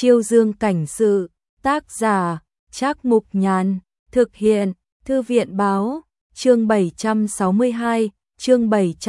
Chiêu Dương cảnh sự, tác giả, Trác Mục Nhàn, thực hiện, Thư viện báo, chương 762, chương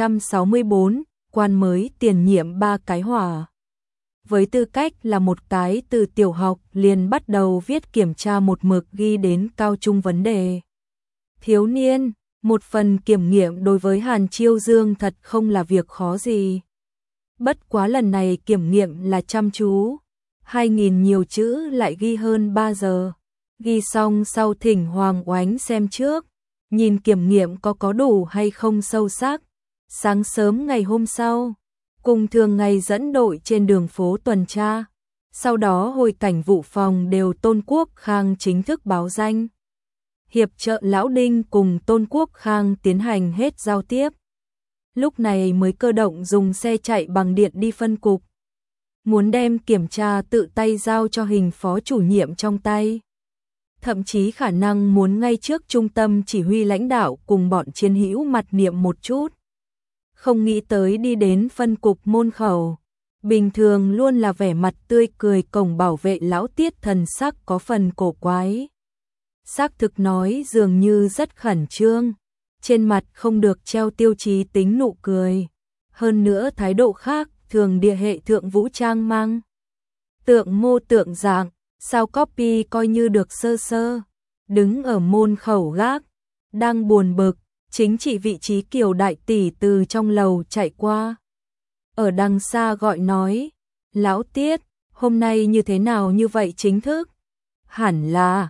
764, quan mới tiền nhiệm 3 cái hỏa. Với tư cách là một cái từ tiểu học liền bắt đầu viết kiểm tra một mực ghi đến cao trung vấn đề. Thiếu niên, một phần kiểm nghiệm đối với Hàn Chiêu Dương thật không là việc khó gì. Bất quá lần này kiểm nghiệm là chăm chú, 2.000 nhiều chữ lại ghi hơn 3 giờ. Ghi xong sau thỉnh Hoàng Oánh xem trước, nhìn kiểm nghiệm có đủ hay không sâu sắc. Sáng sớm ngày hôm sau, cùng thường ngày dẫn đội trên đường phố tuần tra. Sau đó hồi cảnh vụ phòng đều Tôn Quốc Khang chính thức báo danh. Hiệp trợ Lão Đinh cùng Tôn Quốc Khang tiến hành hết giao tiếp. Lúc này mới cơ động dùng xe chạy bằng điện đi phân cục. Muốn đem kiểm tra tự tay giao cho hình phó chủ nhiệm trong tay. Thậm chí khả năng muốn ngay trước trung tâm chỉ huy lãnh đạo cùng bọn chiến hữu mặt niệm một chút. Không nghĩ tới đi đến phân cục môn khẩu. Bình thường luôn là vẻ mặt tươi cười cổng bảo vệ lão Tiết thần sắc có phần cổ quái. Xác thực nói dường như rất khẩn trương. Trên mặt không được treo tiêu chí tính nụ cười. Hơn nữa thái độ khác thường địa hệ thượng vũ trang mang. Tượng mô tượng dạng, sao copy coi như được sơ sơ. Đứng ở môn khẩu gác, đang buồn bực, chính trị vị trí Kiều đại tỷ từ trong lầu chạy qua. Ở đằng xa gọi nói, Lão Tiết, hôm nay như thế nào như vậy chính thức? Hẳn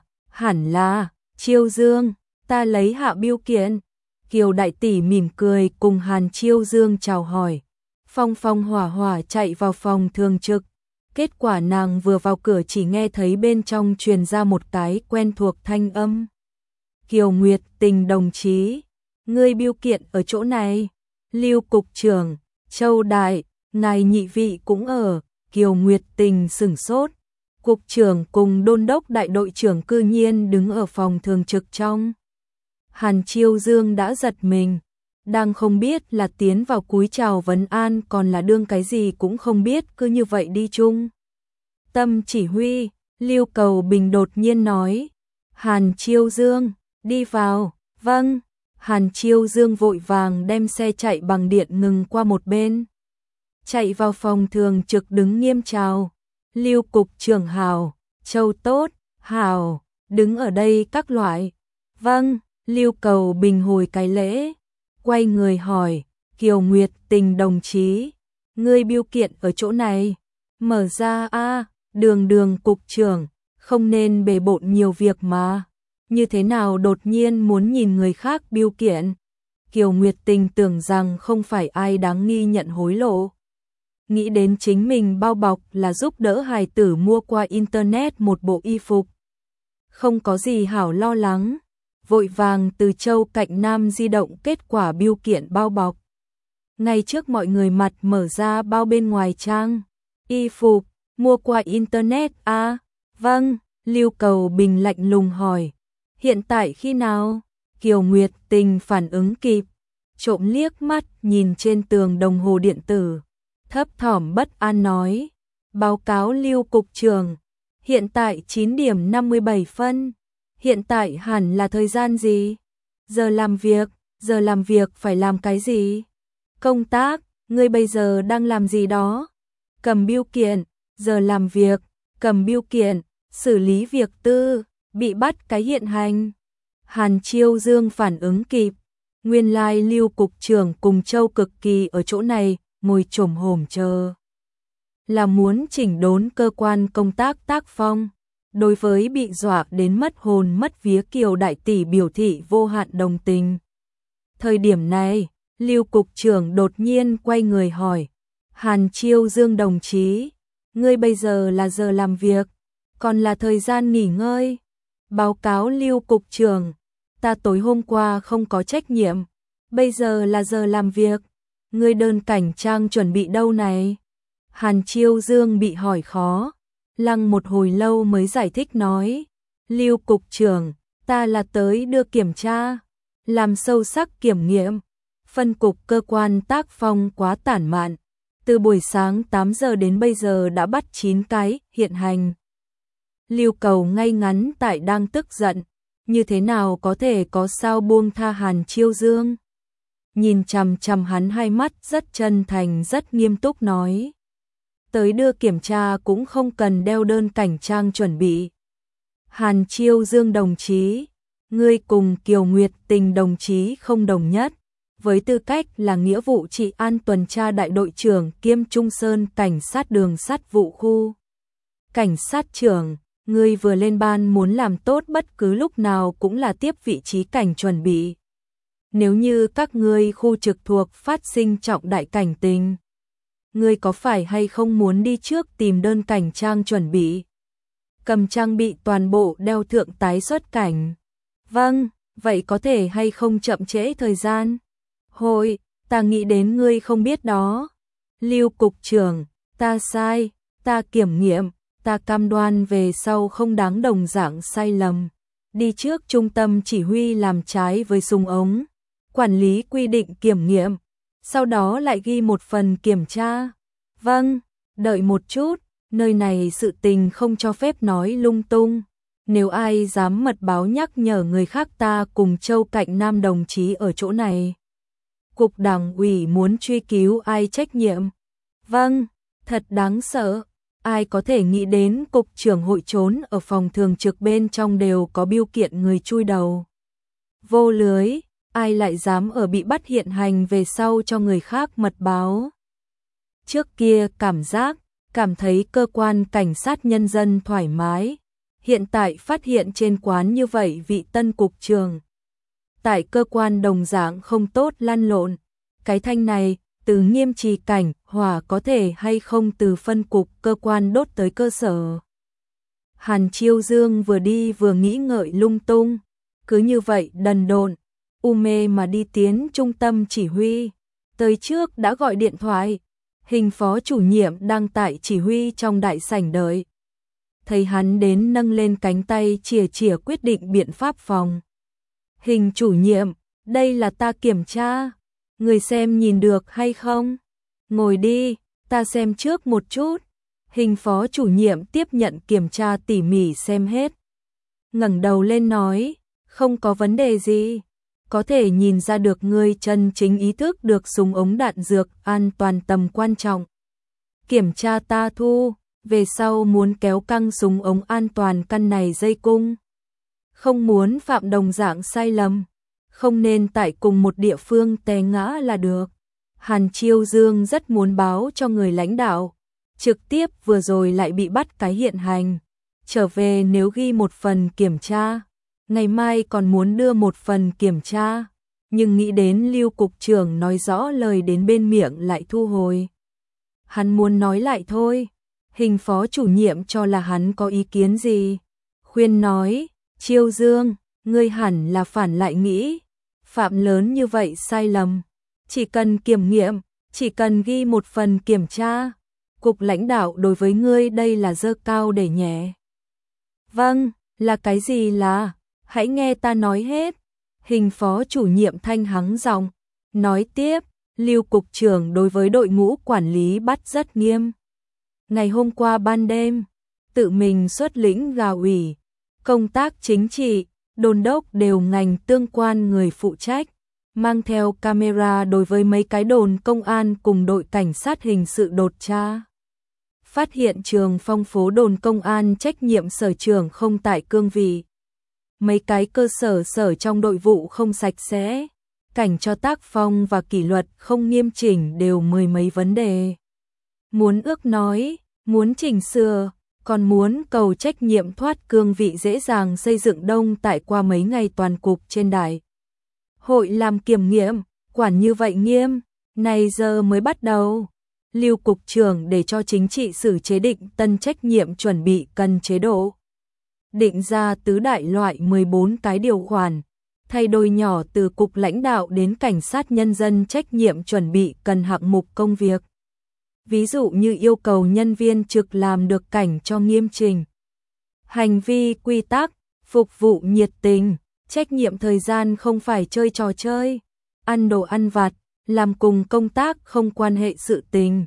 là, Chiêu Dương, ta lấy hạ biêu kiện. Kiều đại tỷ mỉm cười cùng Hàn Chiêu Dương chào hỏi. Phong phong hỏa hỏa chạy vào phòng thường trực. Kết quả nàng vừa vào cửa chỉ nghe thấy bên trong truyền ra một cái quen thuộc thanh âm. Kiều Nguyệt Tình đồng chí, ngươi biêu kiện ở chỗ này. Lưu cục trưởng, Châu Đại, ngài nhị vị cũng ở. Kiều Nguyệt Tình sửng sốt. Cục trưởng cùng đôn đốc đại đội trưởng cư nhiên đứng ở phòng thường trực trong. Hàn Chiêu Dương đã giật mình, đang không biết là tiến vào cúi chào vấn an còn là đương cái gì cũng không biết, cứ như vậy đi chung. Tâm chỉ huy, Lưu Cầu Bình đột nhiên nói, Hàn Chiêu Dương, đi vào, vâng. Hàn Chiêu Dương vội vàng đem xe chạy bằng điện ngừng qua một bên. Chạy vào phòng thường trực đứng nghiêm chào, Lưu cục trưởng hào, Châu tốt, hào, đứng ở đây các loại. Vâng. Lưu Cầu Bình hồi cái lễ, quay người hỏi, Kiều Nguyệt Tình đồng chí, ngươi biêu kiện ở chỗ này, mở ra a. Đường cục trưởng, không nên bề bộn nhiều việc mà, như thế nào đột nhiên muốn nhìn người khác biêu kiện. Kiều Nguyệt Tình tưởng rằng không phải ai đáng nghi nhận hối lộ. Nghĩ đến chính mình bao bọc là giúp đỡ hài tử mua qua internet một bộ y phục. Không có gì hảo lo lắng. Vội vàng từ Châu Cạnh Nam di động kết quả biêu kiện bao bọc. Ngay trước mọi người mặt mở ra bao bên ngoài trang. Y phục, mua qua internet à? Vâng, Lưu Cầu Bình lạnh lùng hỏi. Hiện tại khi nào? Kiều Nguyệt Tình phản ứng kịp. Trộm liếc mắt nhìn trên tường đồng hồ điện tử. Thấp thỏm bất an nói. Báo cáo Lưu cục trưởng. Hiện tại 9 điểm 57 phân. Hiện tại hẳn là thời gian gì? Giờ làm việc phải làm cái gì? Công tác, ngươi bây giờ đang làm gì đó? Cầm biêu kiện, giờ làm việc, cầm biêu kiện, xử lý việc tư, bị bắt cái hiện hành. Hàn Chiêu Dương phản ứng kịp, nguyên lai Lưu cục trưởng cùng Châu Cực Kỳ ở chỗ này, ngồi chồm hổm chờ. Là muốn chỉnh đốn cơ quan công tác tác phong. Đối với bị dọa đến mất hồn mất vía Kiều đại tỷ biểu thị vô hạn đồng tình. Thời điểm này, Lưu cục trưởng đột nhiên quay người hỏi, Hàn Chiêu Dương đồng chí, ngươi bây giờ là giờ làm việc, còn là thời gian nghỉ ngơi? Báo cáo Lưu cục trưởng, ta tối hôm qua không có trách nhiệm, bây giờ là giờ làm việc, ngươi đơn cảnh trang chuẩn bị đâu này? Hàn Chiêu Dương bị hỏi khó. Lăng một hồi lâu mới giải thích nói, Lưu cục trưởng, ta là tới đưa kiểm tra, làm sâu sắc kiểm nghiệm, phân cục cơ quan tác phong quá tản mạn, Từ buổi sáng 8 giờ đến bây giờ đã bắt 9 cái, hiện hành. Lưu Cầu ngay ngắn tại đang tức giận, như thế nào có thể có sao buông tha Hàn Chiêu Dương. Nhìn chằm chằm hắn hai mắt rất chân thành rất nghiêm túc nói. Tới đưa kiểm tra cũng không cần đeo đơn cảnh trang chuẩn bị. Hàn Chiêu Dương đồng chí, ngươi cùng Kiều Nguyệt Tình đồng chí không đồng nhất. Với tư cách là nghĩa vụ trị an tuần tra đại đội trưởng kiêm Trung Sơn cảnh sát đường sắt vụ khu. Cảnh sát trưởng, ngươi vừa lên ban muốn làm tốt bất cứ lúc nào cũng là tiếp vị trí cảnh chuẩn bị. Nếu như các ngươi khu trực thuộc phát sinh trọng đại cảnh tình, ngươi có phải hay không muốn đi trước tìm đơn cảnh trang chuẩn bị? Cầm trang bị toàn bộ đeo thượng tái xuất cảnh. Vâng, vậy có thể hay không chậm trễ thời gian? Hội, ta nghĩ đến ngươi không biết đó. Lưu cục trưởng, ta sai, ta kiểm nghiệm, ta cam đoan về sau không đáng đồng dạng sai lầm. Đi trước trung tâm chỉ huy làm trái với súng ống, quản lý quy định kiểm nghiệm, sau đó lại ghi một phần kiểm tra. Vâng, đợi một chút, nơi này sự tình không cho phép nói lung tung. Nếu ai dám mật báo nhắc nhở người khác ta cùng Châu Cạnh Nam đồng chí ở chỗ này. Cục Đảng ủy muốn truy cứu ai trách nhiệm. Vâng, thật đáng sợ. Ai có thể nghĩ đến cục trưởng hội trốn ở phòng thường trực bên trong đều có biêu kiện người chui đầu. Vô lưới, ai lại dám ở bị bắt hiện hành về sau cho người khác mật báo. Trước kia cảm thấy cơ quan cảnh sát nhân dân thoải mái. Hiện tại phát hiện trên quán như vậy vị tân cục trưởng. Tại cơ quan đồng dạng không tốt lăn lộn. Cái thanh này, từ nghiêm trì cảnh, hỏa có thể hay không từ phân cục cơ quan đốt tới cơ sở. Hàn Chiêu Dương vừa đi vừa nghĩ ngợi lung tung. Cứ như vậy đần độn, u mê mà đi tiến trung tâm chỉ huy. Tới trước đã gọi điện thoại. Hình phó chủ nhiệm đang tại chỉ huy trong đại sảnh đợi. Thấy hắn đến nâng lên cánh tay chìa chìa quyết định biện pháp phòng. Hình chủ nhiệm, đây là ta kiểm tra. Người xem nhìn được hay không? Ngồi đi, ta xem trước một chút. Hình phó chủ nhiệm tiếp nhận kiểm tra tỉ mỉ xem hết. Ngẩng đầu lên nói, không có vấn đề gì. Có thể nhìn ra được ngươi chân chính ý thức được súng ống đạn dược an toàn tầm quan trọng. Kiểm tra ta thu, về sau muốn kéo căng súng ống an toàn căn này dây cung. Không muốn phạm đồng dạng sai lầm. Không nên tại cùng một địa phương té ngã là được. Hàn Chiêu Dương rất muốn báo cho người lãnh đạo. Trực tiếp vừa rồi lại bị bắt cái hiện hành. Trở về nếu ghi một phần kiểm tra. Ngày mai còn muốn đưa một phần kiểm tra. Nhưng nghĩ đến Lưu cục trưởng nói rõ lời đến bên miệng lại thu hồi. Hắn muốn nói lại thôi. Hình phó chủ nhiệm cho là hắn có ý kiến gì. Khuyên nói, Chiêu Dương, ngươi hẳn là phản lại nghĩ. Phạm lớn như vậy sai lầm. Chỉ cần kiểm nghiệm, chỉ cần ghi một phần kiểm tra. Cục lãnh đạo đối với ngươi đây là dơ cao để nhẹ. Vâng, là cái gì là? Hãy nghe ta nói hết. Hình phó chủ nhiệm thanh hắng giọng, nói tiếp, Lưu cục trưởng đối với đội ngũ quản lý bắt rất nghiêm. Ngày hôm qua ban đêm, tự mình xuất lĩnh gà ủy, công tác chính trị, đôn đốc đều ngành tương quan người phụ trách, mang theo camera đối với mấy cái đồn công an cùng đội cảnh sát hình sự đột tra. Phát hiện trường phong phố đồn công an trách nhiệm sở trưởng không tại cương vị. Mấy cái cơ sở trong đội vụ không sạch sẽ, cảnh cho tác phong và kỷ luật không nghiêm chỉnh đều mười mấy vấn đề. Muốn ước nói, muốn chỉnh sửa, còn muốn cầu trách nhiệm thoát cương vị dễ dàng xây dựng đông tại qua mấy ngày toàn cục trên đại. Hội làm kiểm nghiệm, quản như vậy nghiêm, này giờ mới bắt đầu. Lưu cục trưởng để cho chính trị xử chế định tân trách nhiệm chuẩn bị cần chế độ. Định ra tứ đại loại 14 cái điều khoản, thay đổi nhỏ từ cục lãnh đạo đến cảnh sát nhân dân trách nhiệm chuẩn bị cần hạng mục công việc. Ví dụ như yêu cầu nhân viên trực làm được cảnh cho nghiêm chỉnh. Hành vi quy tắc, phục vụ nhiệt tình, trách nhiệm thời gian không phải chơi trò chơi, ăn đồ ăn vặt, làm cùng công tác không quan hệ sự tình,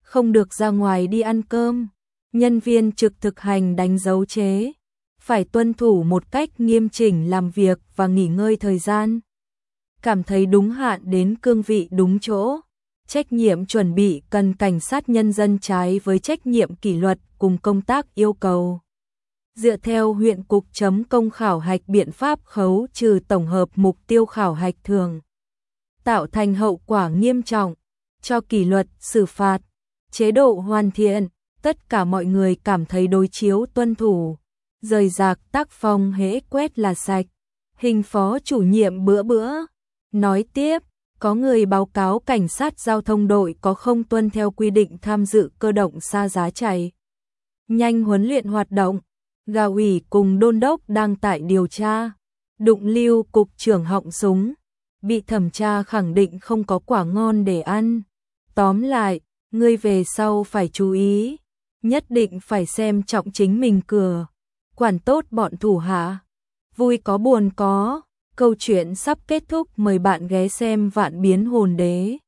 không được ra ngoài đi ăn cơm. Nhân viên trực thực hành đánh dấu chế, phải tuân thủ một cách nghiêm chỉnh làm việc và nghỉ ngơi thời gian. Cảm thấy đúng hạn đến cương vị đúng chỗ. Trách nhiệm chuẩn bị cần cảnh sát nhân dân trái với trách nhiệm kỷ luật cùng công tác yêu cầu. Dựa theo huyện cục chấm công khảo hạch biện pháp khấu trừ tổng hợp mục tiêu khảo hạch thường, tạo thành hậu quả nghiêm trọng, cho kỷ luật xử phạt, chế độ hoàn thiện, tất cả mọi người cảm thấy đối chiếu tuân thủ, rời rạc tác phong hễ quét là sạch. Hình phó chủ nhiệm bữa nói tiếp, có người báo cáo cảnh sát giao thông đội có không tuân theo quy định tham dự cơ động xa giá chạy nhanh huấn luyện hoạt động. Gà ủy cùng đôn đốc đang tại điều tra, đụng Lưu cục trưởng họng súng, bị thẩm tra khẳng định không có quả ngon để ăn. Tóm lại, ngươi về sau phải chú ý, nhất định phải xem trọng chính mình cửa, quản tốt bọn thủ hạ. Vui có buồn có, câu chuyện sắp kết thúc, mời bạn ghé xem Vạn Biến Hồn Đế.